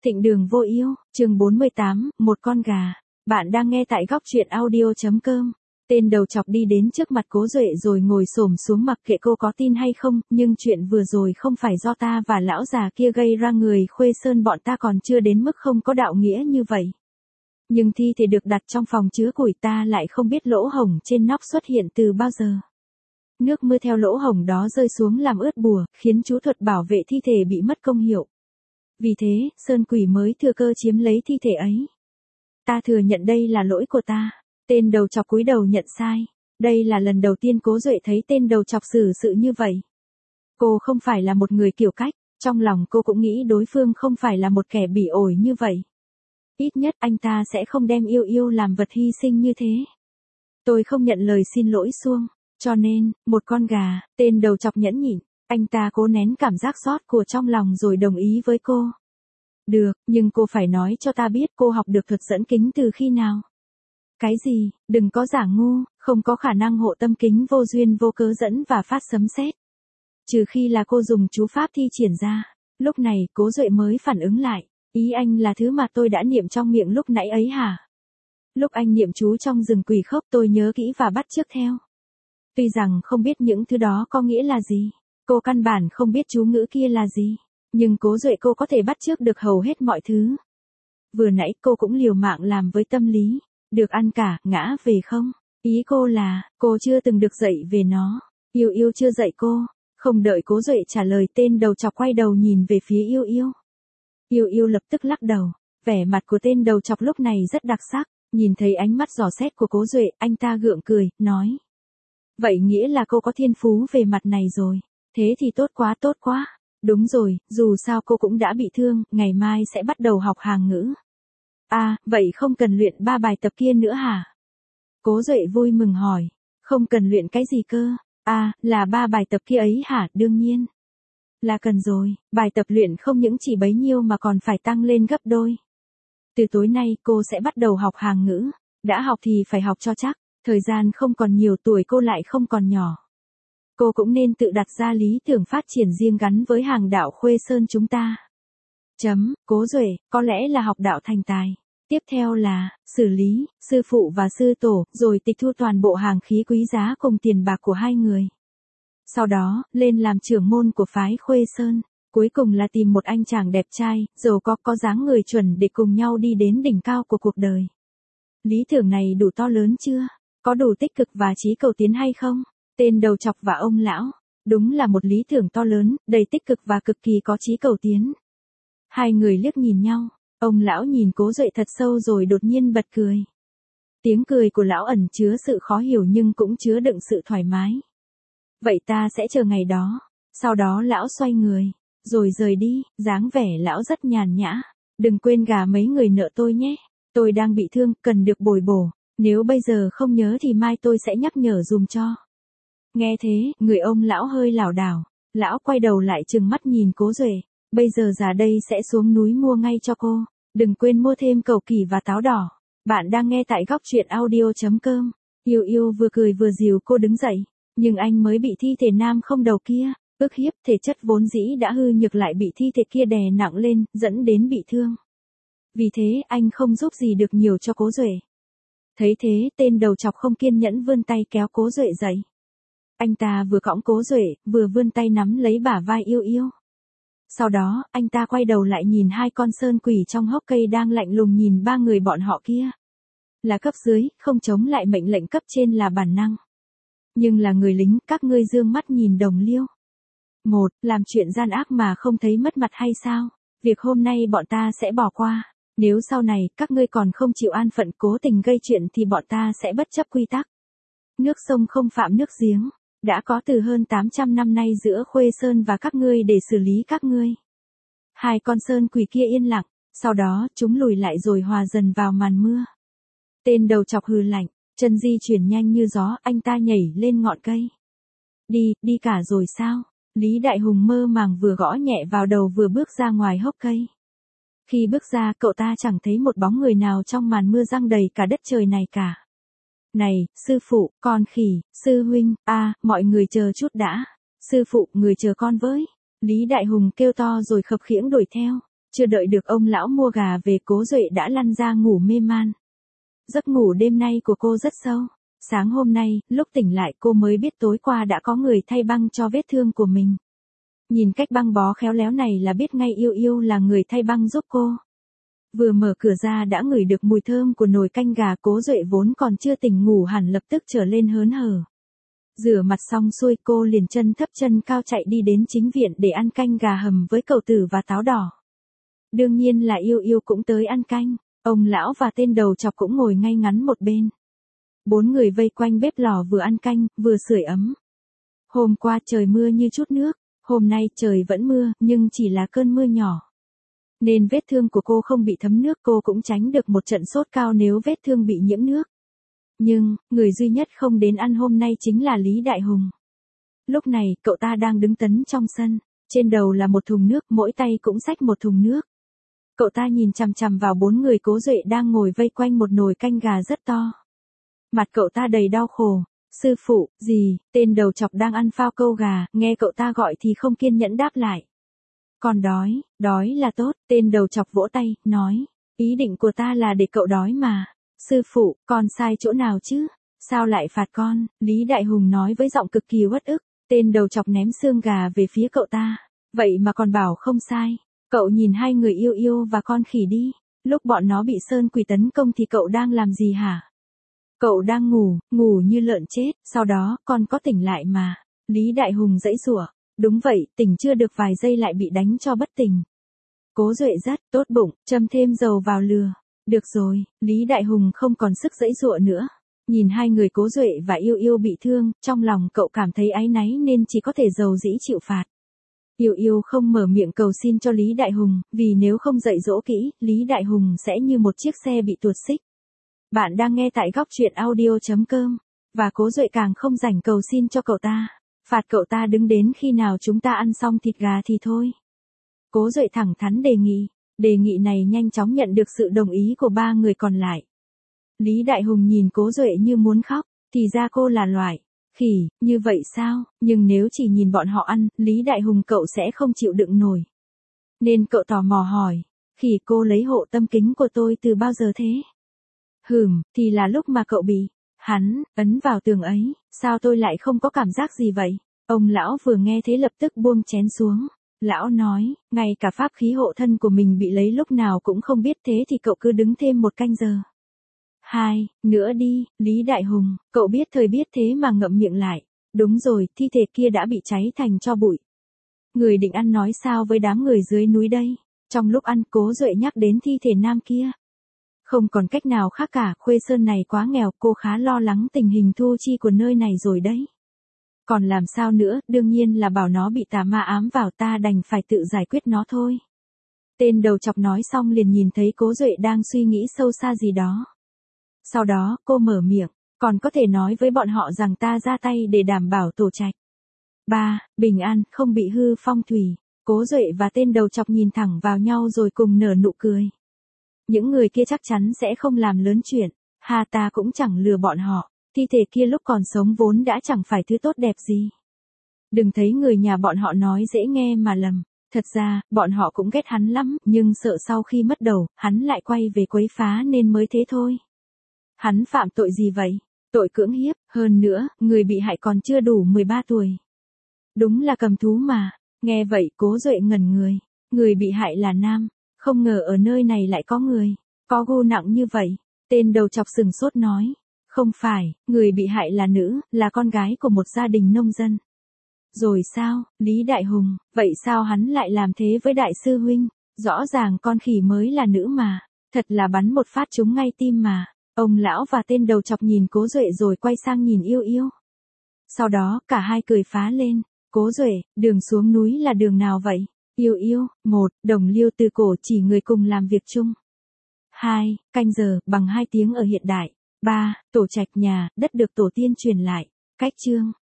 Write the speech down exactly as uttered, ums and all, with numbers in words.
Thịnh Đường Vô Yêu, chương bốn mươi tám, một con gà. Bạn đang nghe tại góc truyện audio.com. Tên đầu chọc đi đến trước mặt Cố Duệ rồi ngồi xổm xuống mặc kệ cô có tin hay không, nhưng chuyện vừa rồi không phải do ta và lão già kia gây ra, người Khuê Sơn bọn ta còn chưa đến mức không có đạo nghĩa như vậy. Nhưng thi thể được đặt trong phòng chứa củi, ta lại không biết lỗ hổng trên nóc xuất hiện từ bao giờ. Nước mưa theo lỗ hổng đó rơi xuống làm ướt bùa, khiến chú thuật bảo vệ thi thể bị mất công hiệu. Vì thế, Sơn Quỷ mới thừa cơ chiếm lấy thi thể ấy. Ta thừa nhận đây là lỗi của ta. Tên đầu chọc cúi đầu nhận sai. Đây là lần đầu tiên Cố Duệ thấy tên đầu chọc xử sự như vậy. Cô không phải là một người kiểu cách, trong lòng cô cũng nghĩ đối phương không phải là một kẻ bỉ ổi như vậy. Ít nhất anh ta sẽ không đem Yêu Yêu làm vật hy sinh như thế. Tôi không nhận lời xin lỗi suông, cho nên, một con gà, tên đầu chọc nhẫn nhịn. Anh ta cố nén cảm giác xót của trong lòng rồi đồng ý với cô. Được, nhưng cô phải nói cho ta biết cô học được thuật dẫn kính từ khi nào. Cái gì, đừng có giả ngu, không có khả năng hộ tâm kính vô duyên vô cớ dẫn và phát sấm sét. Trừ khi là cô dùng chú pháp thi triển ra. Lúc này, Cố Duệ mới phản ứng lại. Ý anh là thứ mà tôi đã niệm trong miệng lúc nãy ấy hả? Lúc anh niệm chú trong rừng quỷ khốc tôi nhớ kỹ và bắt chước theo. Tuy rằng không biết những thứ đó có nghĩa là gì. Cô căn bản không biết chú ngữ kia là gì, nhưng Cố Duệ cô có thể bắt chước được hầu hết mọi thứ. Vừa nãy cô cũng liều mạng làm với tâm lý, được ăn cả, ngã về không. Ý cô là, cô chưa từng được dạy về nó, Yêu Yêu chưa dạy cô. Không đợi Cố Duệ trả lời, tên đầu chọc quay đầu nhìn về phía Yêu Yêu. Yêu Yêu lập tức lắc đầu, vẻ mặt của tên đầu chọc lúc này rất đặc sắc, nhìn thấy ánh mắt dò xét của Cố Duệ, anh ta gượng cười, nói. Vậy nghĩa là cô có thiên phú về mặt này rồi. Thế thì tốt quá tốt quá. Đúng rồi, dù sao cô cũng đã bị thương, ngày mai sẽ bắt đầu học Hàn ngữ. À, vậy không cần luyện ba bài tập kia nữa hả? Cố Duệ vui mừng hỏi. Không cần luyện cái gì cơ? À, là ba bài tập kia ấy hả? Đương nhiên. Là cần rồi, bài tập luyện không những chỉ bấy nhiêu mà còn phải tăng lên gấp đôi. Từ tối nay cô sẽ bắt đầu học Hàn ngữ. Đã học thì phải học cho chắc, thời gian không còn nhiều, tuổi cô lại không còn nhỏ. Cô cũng nên tự đặt ra lý tưởng phát triển riêng gắn với hàng đạo Khuê Sơn chúng ta. Chấm, Cố Duệ, có lẽ là học đạo thành tài. Tiếp theo là, xử lý, sư phụ và sư tổ, rồi tịch thu toàn bộ hàng khí quý giá cùng tiền bạc của hai người. Sau đó, lên làm trưởng môn của phái Khuê Sơn. Cuối cùng là tìm một anh chàng đẹp trai, giàu có, có dáng người chuẩn để cùng nhau đi đến đỉnh cao của cuộc đời. Lý tưởng này đủ to lớn chưa? Có đủ tích cực và chí cầu tiến hay không? Tên đầu chọc và ông lão, đúng là một lý tưởng to lớn, đầy tích cực và cực kỳ có chí cầu tiến. Hai người liếc nhìn nhau, ông lão nhìn Cố Duệ thật sâu rồi đột nhiên bật cười. Tiếng cười của lão ẩn chứa sự khó hiểu nhưng cũng chứa đựng sự thoải mái. Vậy ta sẽ chờ ngày đó. Sau đó lão xoay người, rồi rời đi, dáng vẻ lão rất nhàn nhã. Đừng quên gà mấy người nợ tôi nhé, tôi đang bị thương, cần được bồi bổ. Nếu bây giờ không nhớ thì mai tôi sẽ nhắc nhở dùm cho. Nghe thế, người ông lão hơi lảo đảo, lão quay đầu lại trừng mắt nhìn Cố Duệ, bây giờ già đây sẽ xuống núi mua ngay cho cô, đừng quên mua thêm cầu kỳ và táo đỏ. Bạn đang nghe tại góc truyện audio.com. Yêu Yêu vừa cười vừa dìu cô đứng dậy, nhưng anh mới bị thi thể nam không đầu kia ức hiếp, thể chất vốn dĩ đã hư nhược lại bị thi thể kia đè nặng lên, dẫn đến bị thương. Vì thế, anh không giúp gì được nhiều cho Cố Duệ. Thấy thế, tên đầu chọc không kiên nhẫn vươn tay kéo Cố Duệ dậy. Anh ta vừa cõng Cố Duệ, vừa vươn tay nắm lấy bả vai Yêu Yêu. Sau đó, anh ta quay đầu lại nhìn hai con sơn quỷ trong hốc cây đang lạnh lùng nhìn ba người bọn họ kia. Là cấp dưới, không chống lại mệnh lệnh cấp trên là bản năng. Nhưng là người lính, các ngươi dương mắt nhìn đồng liêu. Một, làm chuyện gian ác mà không thấy mất mặt hay sao? Việc hôm nay bọn ta sẽ bỏ qua. Nếu sau này, các ngươi còn không chịu an phận cố tình gây chuyện thì bọn ta sẽ bất chấp quy tắc. Nước sông không phạm nước giếng. Đã có từ hơn tám trăm năm nay giữa Khuê Sơn và các ngươi để xử lý các ngươi. Hai con sơn quỷ kia yên lặng, sau đó chúng lùi lại rồi hòa dần vào màn mưa. Tên đầu chọc hừ lạnh, chân di chuyển nhanh như gió, anh ta nhảy lên ngọn cây. Đi, đi cả rồi sao? Lý Đại Hùng mơ màng vừa gõ nhẹ vào đầu vừa bước ra ngoài hốc cây. Khi bước ra, cậu ta chẳng thấy một bóng người nào trong màn mưa giăng đầy cả đất trời này cả. Này, sư phụ, con khỉ, sư huynh, a, à, mọi người chờ chút đã. Sư phụ, người chờ con với. Lý Đại Hùng kêu to rồi khập khiễng đuổi theo. Chưa đợi được ông lão mua gà về, Cố Duệ đã lăn ra ngủ mê man. Giấc ngủ đêm nay của cô rất sâu. Sáng hôm nay, lúc tỉnh lại cô mới biết tối qua đã có người thay băng cho vết thương của mình. Nhìn cách băng bó khéo léo này là biết ngay Yêu Yêu là người thay băng giúp cô. Vừa mở cửa ra đã ngửi được mùi thơm của nồi canh gà, Cố Duệ vốn còn chưa tỉnh ngủ hẳn lập tức trở lên hớn hở. Rửa mặt xong xuôi cô liền chân thấp chân cao chạy đi đến chính viện để ăn canh gà hầm với cậu tử và táo đỏ. Đương nhiên là Yêu Yêu cũng tới ăn canh, ông lão và tên đầu chọc cũng ngồi ngay ngắn một bên. Bốn người vây quanh bếp lò vừa ăn canh, vừa sưởi ấm. Hôm qua trời mưa như chút nước, hôm nay trời vẫn mưa, nhưng chỉ là cơn mưa nhỏ. Nên vết thương của cô không bị thấm nước, cô cũng tránh được một trận sốt cao nếu vết thương bị nhiễm nước. Nhưng, người duy nhất không đến ăn hôm nay chính là Lý Đại Hùng. Lúc này, cậu ta đang đứng tấn trong sân, trên đầu là một thùng nước, mỗi tay cũng xách một thùng nước. Cậu ta nhìn chằm chằm vào bốn người Cố Duệ đang ngồi vây quanh một nồi canh gà rất to. Mặt cậu ta đầy đau khổ. Sư phụ, gì, tên đầu chọc đang ăn phao câu gà, nghe cậu ta gọi thì không kiên nhẫn đáp lại. Còn đói, đói là tốt, tên đầu chọc vỗ tay, nói. Ý định của ta là để cậu đói mà. Sư phụ, con sai chỗ nào chứ? Sao lại phạt con? Lý Đại Hùng nói với giọng cực kỳ uất ức. Tên đầu chọc ném xương gà về phía cậu ta. Vậy mà còn bảo không sai. Cậu nhìn hai người Yêu Yêu và con khỉ đi. Lúc bọn nó bị Sơn Quỷ tấn công thì cậu đang làm gì hả? Cậu đang ngủ, ngủ như lợn chết, sau đó con có tỉnh lại mà. Lý Đại Hùng giãy giụa. Đúng vậy, tỉnh chưa được vài giây lại bị đánh cho bất tỉnh. Cố Duệ rất tốt bụng, châm thêm dầu vào lửa. Được rồi, Lý Đại Hùng không còn sức giãy giụa nữa. Nhìn hai người Cố Duệ và Yêu Yêu bị thương, trong lòng cậu cảm thấy áy náy nên chỉ có thể dầu dĩ chịu phạt. Yêu Yêu không mở miệng cầu xin cho Lý Đại Hùng, vì nếu không dạy dỗ kỹ, Lý Đại Hùng sẽ như một chiếc xe bị tuột xích. Bạn đang nghe tại góc truyện audio chấm com, và Cố Duệ càng không rảnh cầu xin cho cậu ta. Phạt cậu ta đứng đến khi nào chúng ta ăn xong thịt gà thì thôi. Cố Duệ thẳng thắn đề nghị, đề nghị này nhanh chóng nhận được sự đồng ý của ba người còn lại. Lý Đại Hùng nhìn Cố Duệ như muốn khóc, thì ra cô là loại khỉ, như vậy sao, nhưng nếu chỉ nhìn bọn họ ăn, Lý Đại Hùng cậu sẽ không chịu đựng nổi. Nên cậu tò mò hỏi, khỉ cô lấy hộ tâm kính của tôi từ bao giờ thế? Hừm, thì là lúc mà cậu bị hắn ấn vào tường ấy, sao tôi lại không có cảm giác gì vậy? Ông lão vừa nghe thế lập tức buông chén xuống. Lão nói, ngay cả pháp khí hộ thân của mình bị lấy lúc nào cũng không biết, thế thì cậu cứ đứng thêm một canh giờ. Hai, nữa đi, Lý Đại Hùng, cậu biết thời biết thế mà ngậm miệng lại. Đúng rồi, thi thể kia đã bị cháy thành tro bụi. Người định ăn nói sao với đám người dưới núi đây? Trong lúc ăn, Cố Duệ nhắc đến thi thể nam kia. Không còn cách nào khác cả, Khuê Sơn này quá nghèo, cô khá lo lắng tình hình thu chi của nơi này rồi đấy. Còn làm sao nữa, đương nhiên là bảo nó bị tà ma ám vào, ta đành phải tự giải quyết nó thôi. Tên đầu chọc nói xong liền nhìn thấy Cố Duệ đang suy nghĩ sâu xa gì đó. Sau đó, cô mở miệng, còn có thể nói với bọn họ rằng ta ra tay để đảm bảo tổ trạch. Ba, bình an, không bị hư phong thủy. Cố Duệ và tên đầu chọc nhìn thẳng vào nhau rồi cùng nở nụ cười. Những người kia chắc chắn sẽ không làm lớn chuyện, hà ta cũng chẳng lừa bọn họ, thi thể kia lúc còn sống vốn đã chẳng phải thứ tốt đẹp gì. Đừng thấy người nhà bọn họ nói dễ nghe mà lầm, thật ra, bọn họ cũng ghét hắn lắm, nhưng sợ sau khi mất đầu, hắn lại quay về quấy phá nên mới thế thôi. Hắn phạm tội gì vậy? Tội cưỡng hiếp, hơn nữa, người bị hại còn chưa đủ mười ba tuổi. Đúng là cầm thú mà, nghe vậy Cố Duệ ngẩn người, người bị hại là nam. Không ngờ ở nơi này lại có người, có gu nặng như vậy. Tên đầu chọc sừng sốt nói. Không phải, người bị hại là nữ, là con gái của một gia đình nông dân. Rồi sao, Lý Đại Hùng, vậy sao hắn lại làm thế với đại sư huynh? Rõ ràng con khỉ mới là nữ mà, thật là bắn một phát trúng ngay tim mà. Ông lão và tên đầu chọc nhìn Cố Duệ rồi quay sang nhìn Yêu Yêu. Sau đó, cả hai cười phá lên. Cố Duệ, đường xuống núi là đường nào vậy? Yêu Yêu, một, đồng liêu từ cổ chỉ người cùng làm việc chung. Hai, canh giờ, bằng hai tiếng ở hiện đại. Ba, tổ trạch nhà, đất được tổ tiên truyền lại. Cách chương.